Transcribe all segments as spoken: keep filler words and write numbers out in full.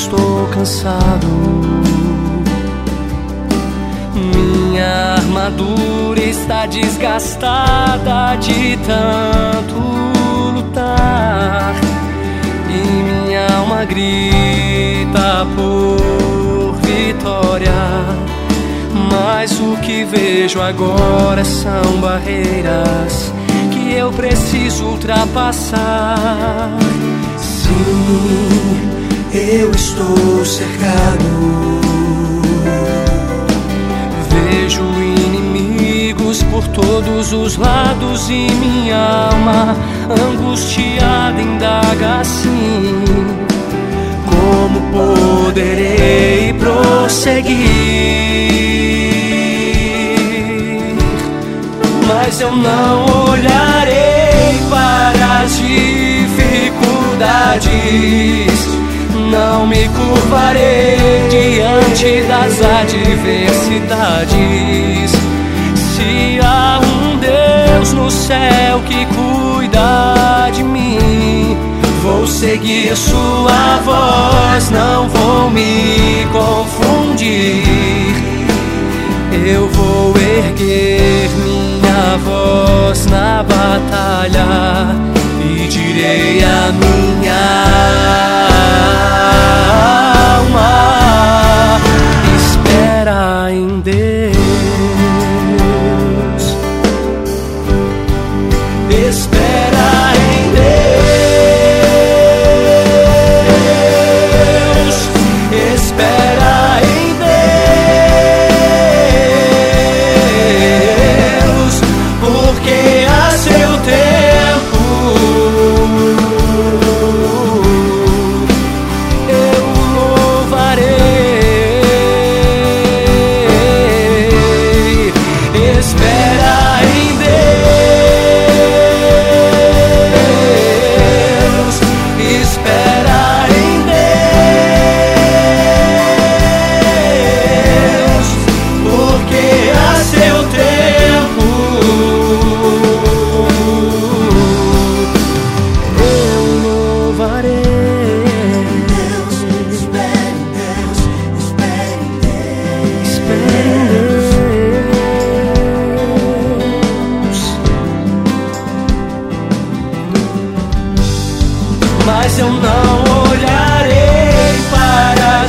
estou cansado. Minha armadura está desgastada de tanto lutar, e minha alma grita por vitória. Mas o que vejo agora são barreiras que eu preciso ultrapassar. Sim, eu estou cercado. Vejo inimigos por todos os lados e minha alma angustiada indaga assim: como poderei prosseguir? Mas eu não olharei para as dificuldades, não me curvarei diante das adversidades. Se há um Deus no céu que cuida de mim, vou seguir sua voz, não vou me confundir. Eu vou erguer minha voz na batalha e direi a minha alma: espera em Deus, espera em Deus, espera em Deus, porque a seu tempo eu louvarei. Espera em Deus, espera em Deus, porque a seu tempo eu louvarei. Deus, espere em Deus, espere em Deus. Espere em Deus. Mas eu não olharei para as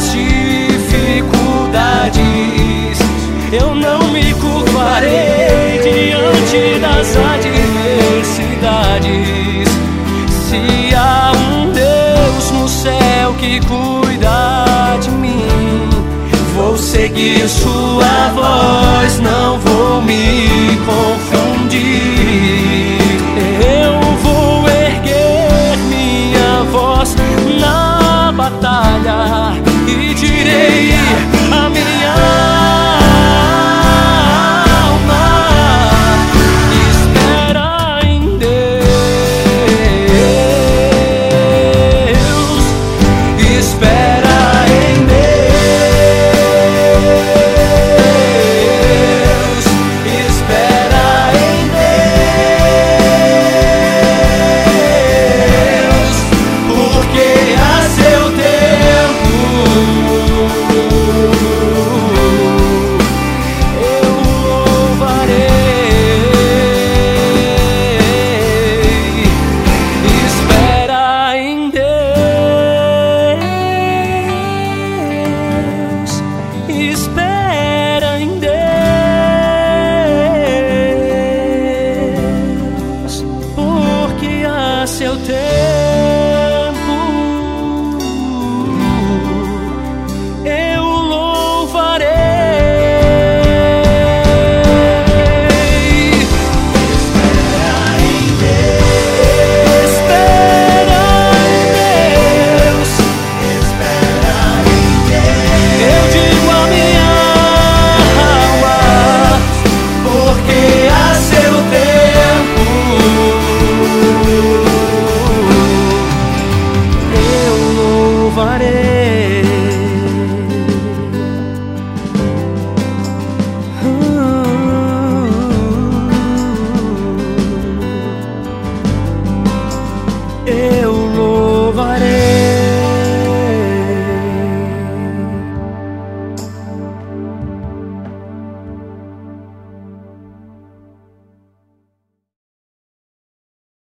dificuldades, eu não me curvarei diante das adversidades. Se há um Deus no céu que cuida de mim, vou seguir sua voz, não vou